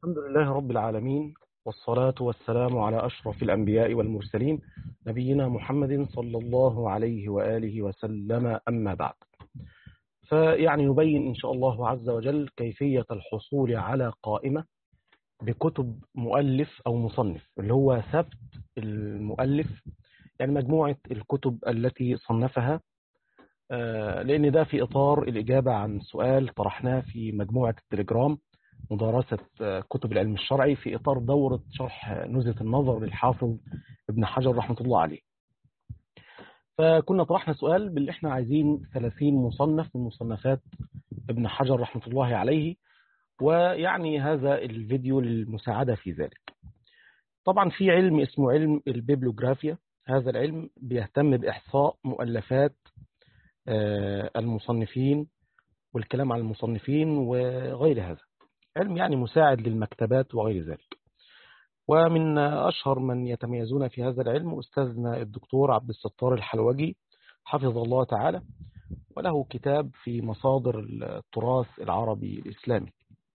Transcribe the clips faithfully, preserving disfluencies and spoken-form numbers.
الحمد لله رب العالمين، والصلاة والسلام على أشرف الأنبياء والمرسلين نبينا محمد صلى الله عليه وآله وسلم، أما بعد. فيعني نبين إن شاء الله عز وجل كيفية الحصول على قائمة بكتب مؤلف أو مصنف، اللي هو ثبت المؤلف، يعني مجموعة الكتب التي صنفها، لأن ده في إطار الإجابة عن سؤال طرحناه في مجموعة التليجرام مدرسة كتب العلم الشرعي في إطار دورة شرح نزهة النظر للحافظ ابن حجر رحمة الله عليه. فكنا طرحنا سؤال باللي احنا عايزين ثلاثين مصنف من مصنفات ابن حجر رحمة الله عليه، ويعني هذا الفيديو للمساعدة في ذلك. طبعا في علم اسمه علم البيبلوغرافيا، هذا العلم بيهتم بإحصاء مؤلفات المصنفين والكلام عن المصنفين وغير هذا، علم يعني مساعد للمكتبات وغير ذلك. ومن أشهر من يتميزون في هذا العلم أستاذنا الدكتور عبد الستار الحلوجي حفظه الله تعالى، وله كتاب في مصادر التراث العربي الإسلامي.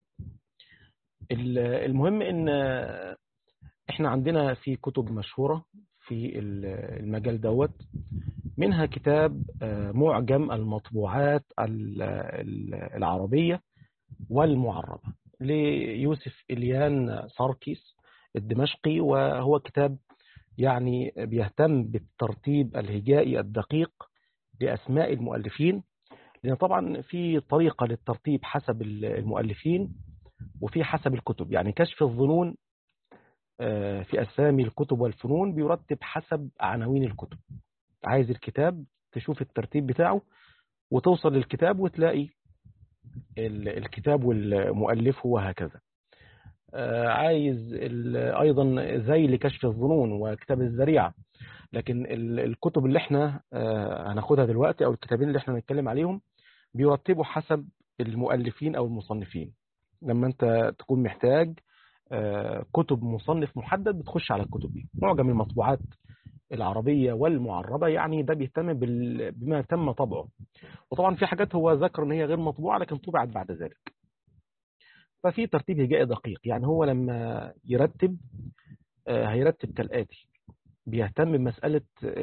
المهم إن إحنا عندنا في كتب مشهورة في المجال دوت، منها كتاب معجم المطبوعات العربية والمعربة ليوسف إليان ساركيس الدمشقي، وهو كتاب يعني بيهتم بالترتيب الهجائي الدقيق لأسماء المؤلفين، لأن طبعا في طريقة للترتيب حسب المؤلفين وفي حسب الكتب. يعني كشف الظنون في أسامي الكتب والفنون بيرتب حسب عناوين الكتب. عايز الكتاب تشوف الترتيب بتاعه وتوصل للكتاب وتلاقي الكتاب والمؤلف وهكذا. عايز أيضا زي لكشف الظنون وكتاب الذريعة، لكن الكتب اللي احنا هناخدها دلوقتي أو الكتابين اللي احنا هنتكلم عليهم بيرتبوا حسب المؤلفين أو المصنفين. لما انت تكون محتاج كتب مصنف محدد بتخش على الكتب دي. معجم المطبوعات العربية والمعربة، يعني ده بيهتم بما تم طبعه، وطبعا في حاجات هو ذكر ان هي غير مطبوعة لكن طبعت بعد ذلك. ففي ترتيب هجائي دقيق، يعني هو لما يرتب هيرتب كالآتي: بيهتم بمسألة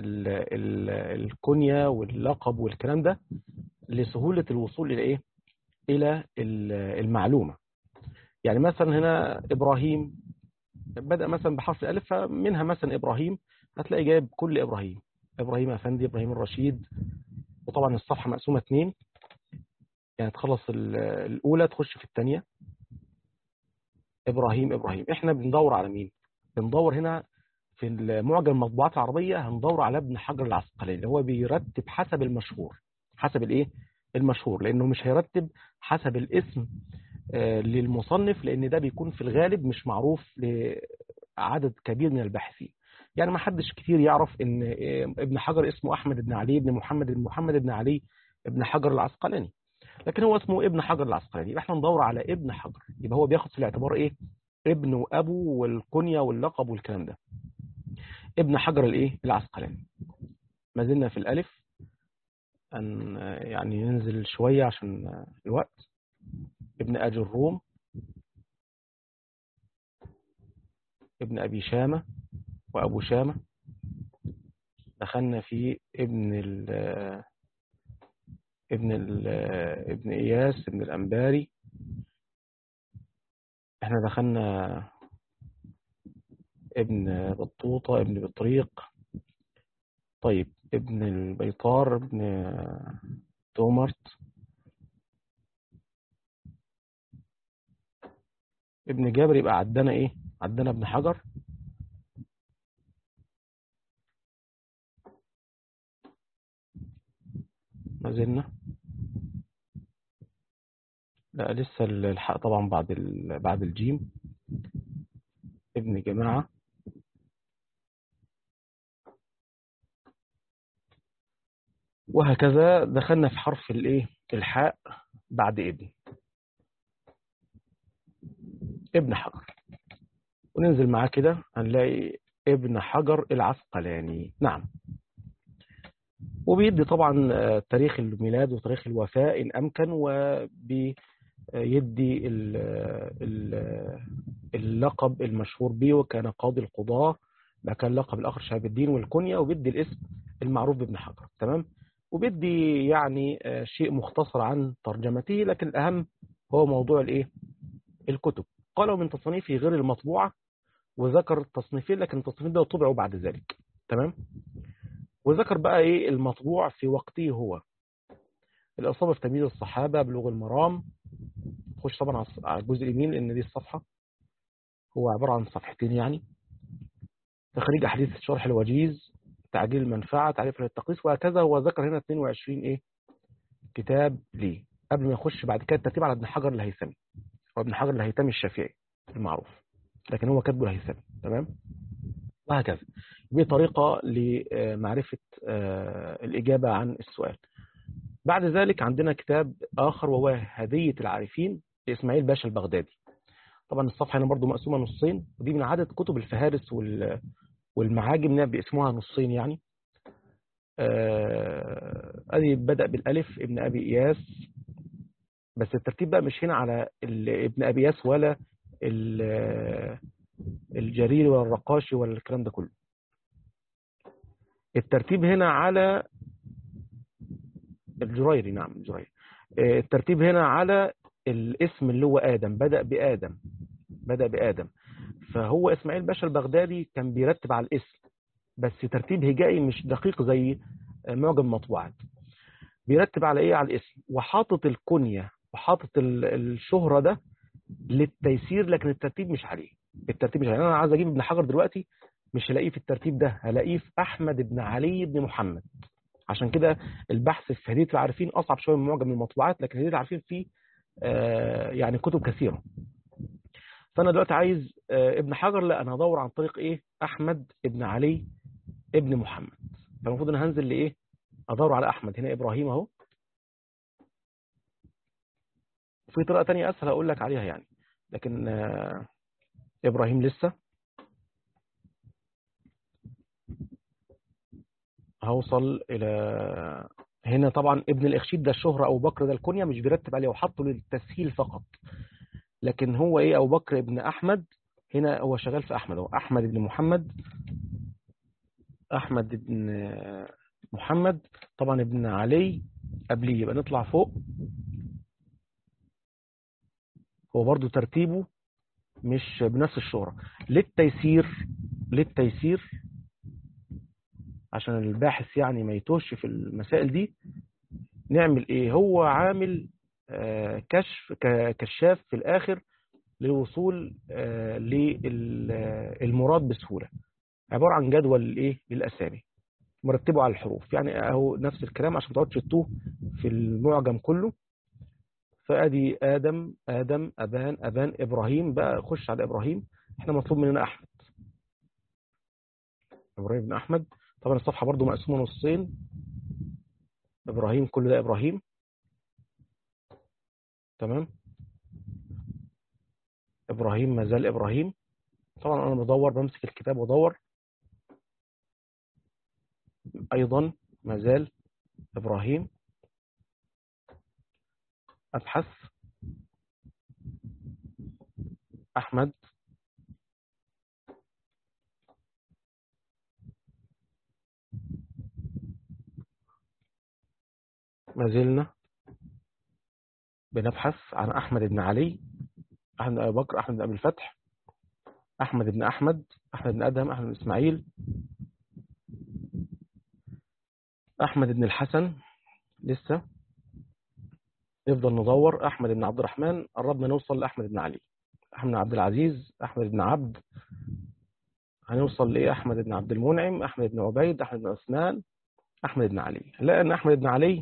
الكنية واللقب والكلام ده لسهولة الوصول إلى إيه؟ إلى المعلومة. يعني مثلا هنا إبراهيم بدأ مثلا بحرف الألف، فمنها مثلا إبراهيم هتلاقي جايب كل إبراهيم، إبراهيم أفندي، إبراهيم الرشيد، وطبعا الصفحة مقسومة اتنين، يعني تخلص الأولى تخش في الثانية. إبراهيم إبراهيم إحنا بندور على مين؟ بندور هنا في المعجم المطبوعات العربية، هندور على ابن حجر العسقلاني، اللي هو بيرتب حسب المشهور، حسب الإيه؟ المشهور، لأنه مش هيرتب حسب الاسم للمصنف، لأن ده بيكون في الغالب مش معروف لعدد كبير من الباحثين. يعني ما حدش كتير يعرف ان ابن حجر اسمه احمد بن علي بن محمد بن محمد بن علي ابن حجر العسقلاني، لكن هو اسمه ابن حجر العسقلاني. يبقى احنا ندور على ابن حجر، يبقى هو بياخد في الاعتبار ايه؟ ابن وابو والكنية واللقب والكلام ده. ابن حجر الايه؟ العسقلاني. ما زلنا في الالف، ان يعني ننزل شوية عشان الوقت. ابن اجي الروم، ابن ابي شامة وابو شامة. دخلنا في ابن ال ابن ال ابن إياس ابن الأنباري. احنا دخلنا ابن بطوطة ابن بطريق. طيب ابن البيطار ابن تومرت. ابن جابر. يبقى عدنا ايه؟ عدنا ابن حجر. ما زلنا، لا لسه الحق طبعا بعد ال... بعد الجيم. ابن جماعة. وهكذا دخلنا في حرف الايه؟ الحاء بعد ابن ابن حجر، وننزل معاه كده هنلاقي ابن حجر العسقلاني. نعم. وبيدي طبعا تاريخ الميلاد وتاريخ الوفاة إن أمكن، وبيدي ال ال اللقب المشهور به وكان قاضي القضاة، بقى كان اللقب الآخر شهاب الدين والكنية، وبيدي الاسم المعروف بابن حجر. تمام. وبيدي يعني شيء مختصر عن ترجمته، لكن الأهم هو موضوع الايه الكتب. قالوا من تصنيفه غير المطبوعة، وذكر التصنيفين، لكن التصنيفين ده طبعوا بعد ذلك. تمام. وذكر بقى ايه المطبوع في وقته هو: الإصابة في تمييز الصحابة، بلوغ المرام. خش طبعا على الجزء اليمين لأن دي الصفحة، هو عبارة عن صفحتين يعني. تخريج أحاديث شرح الوجيز، تعجيل المنفعة، تعريف التقييس، وهكذا. هو ذكر هنا اثنين وعشرين ايه كتاب ليه، قبل ما يخش بعد كده الترتيب على ابن حجر الهيثمي. هو ابن حجر الهيثمي الشافعي المعروف، لكن هو كاتبه الهيثمي. تمام. وهكذا بطريقة لمعرفة الإجابة عن السؤال. بعد ذلك عندنا كتاب آخر وهو هدية العارفين لإسماعيل باشا البغدادي. طبعا الصفحة هنا برضو مقسومة نصين، ودي من عدد كتب الفهارس والمعاجم باسمها نصين يعني. أدي بدأ بالألف ابن أبي إياس، بس الترتيب بقى مش هنا على ابن أبي إياس ولا الجريري ولا الرقاشي ولا الكلام ده كله. الترتيب هنا على الجريري. نعم الجريري. الترتيب هنا على الاسم اللي هو آدم، بدأ بآدم بدأ بآدم فهو إسماعيل باشا البغدادي كان بيرتب على الاسم، بس ترتيب هجائي مش دقيق زي معجم مطبوعات. بيرتب على ايه؟ على الاسم، وحاطط الكنية وحاطط الشهرة ده للتيسير، لكن الترتيب مش عليه. الترتيب مش عليه. انا عايز اجيب ابن حجر دلوقتي، مش هلاقيه في الترتيب ده، هلاقيه في احمد بن علي بن محمد. عشان كده البحث في هدية العارفين اصعب شويه من معجم المطبوعات، لكن هدية العارفين فيه آه يعني كتب كثيره. فانا دلوقتي عايز آه ابن حجر، لا انا هدور عن طريق ايه؟ احمد بن علي ابن محمد. فالمفروض انا هنزل لايه؟ ادور على احمد. هنا ابراهيم اهو. في طريقه ثانيه اسهل هقول لك عليها يعني، لكن آه ابراهيم لسه. هوصل الى هنا. طبعا ابن الاخشيد ده الشهرة، ابو بكر ده الكنية، مش بيرتب عليه وحطه للتسهيل فقط. لكن هو ايه؟ ابو بكر ابن احمد. هنا هو شغال في احمد اهو، احمد ابن محمد. احمد ابن محمد طبعا ابن علي قبليه، يبقى نطلع فوق. هو برضو ترتيبه مش بنفس الشهرة. للتيسير للتيسير عشان الباحث يعني ما يتوهش في المسائل دي، نعمل ايه؟ هو عامل آه كشف كشاف في الاخر للوصول آه للمراد بسهولة. عبارة عن جدول الايه للاسامي مرتبه على الحروف، يعني اهو نفس الكلام عشان ما تقعدش تتوه في المعجم كله. فادي ادم ادم ابان ابان ابراهيم. بقى خش على ابراهيم. احنا مطلوب مننا احمد. ابراهيم بن احمد. طبعا الصفحه برضو مقسومه نصين. ابراهيم كل ده ابراهيم. تمام. ابراهيم ما زال ابراهيم. طبعا انا بدور، بمسك الكتاب وادور. ايضا ما زال ابراهيم. ابحث احمد. ما زلنا بنبحث عن احمد بن علي، احمد بن ابي بكر، احمد بن ابي الفتح، احمد بن احمد، احمد بن ادهم، احمد بن اسماعيل، احمد بن الحسن. لسه نفضل ندور. احمد بن عبد الرحمن. قربنا نوصل لاحمد بن علي. احمد بن عبد العزيز، احمد بن عبد. هنوصل لايه؟ احمد بن عبد المنعم، احمد بن عبيد، احمد بن عثمان، احمد بن علي. هنلاقي ان احمد بن علي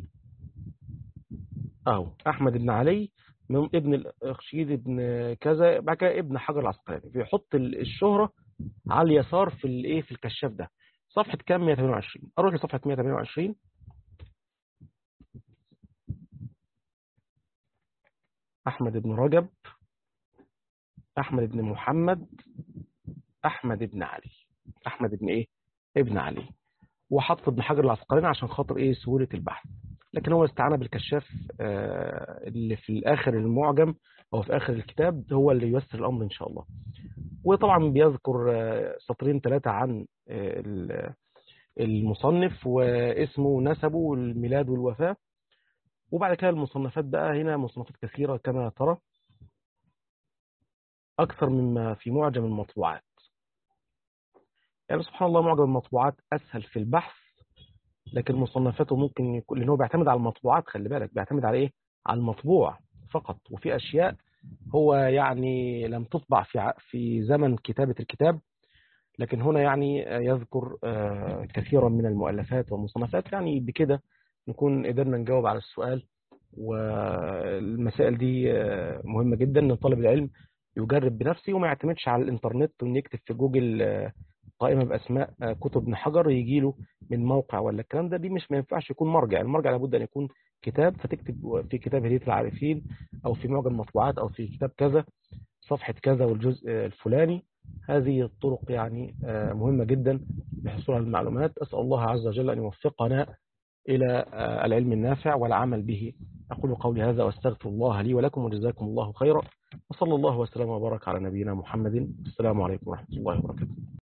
اهو، احمد بن علي من ابن الاخشيد ابن كذا، بعد كده ابن حجر العسقلاني. بيحط الشهرة على اليسار في الايه في الكشاف ده. صفحة كام؟ مئة وثمانية وعشرين. اروح لصفحة مئة وثمانية وعشرين. احمد بن رجب، احمد بن محمد، احمد بن علي. احمد بن ايه؟ ابن علي. وحط ابن حجر العسقلاني عشان خاطر ايه؟ سهولة البحث. لكن هو استعان بالكشاف آه اللي في الاخر المعجم او في اخر الكتاب، هو اللي ييسر الامر ان شاء الله. وطبعا بيذكر آه، سطرين ثلاثة عن آه، ال- المصنف واسمه ونسبه والميلاد والوفاة. وبعد كده المصنفات بقى، هنا مصنفات كثيرة كما ترى، أكثر مما في معجم المطبوعات. يعني سبحان الله، معجم المطبوعات أسهل في البحث، لكن مصنفاته ممكن يكون، لأنه بيعتمد على المطبوعات. خلي بالك، بيعتمد على إيه؟ على المطبوع فقط. وفي أشياء هو يعني لم تطبع في ع- في زمن كتابة الكتاب، لكن هنا يعني يذكر آه، كثيرا من المؤلفات والمصنفات. يعني بكده نكون قدرنا نجاوب على السؤال. والمسائل دي آه، مهمة جدا ان طالب العلم يجرب بنفسه، وما يعتمدش على الانترنت وان يكتب في جوجل آه، قائمة بأسماء آه، كتب ابن حجر يجي له من موقع ولا الكلام ده. دي مش، ما ينفعش يكون مرجع. المرجع لابد أن يكون كتاب، فتكتب في كتاب هدية العارفين، أو في معجم المطبوعات، أو في كتاب كذا صفحة كذا والجزء الفلاني. هذه الطرق يعني آه، مهمة جدا لحصول على المعلومات. أسأل الله عز وجل أن يوفقنا إلى آه، العلم النافع والعمل به. أقول قولي هذا وأستغفر الله لي ولكم، وجزاكم الله خيرا، وصلى الله وسلم وبارك على نبينا محمد. السلام عليكم ورحمة الله وبركاته.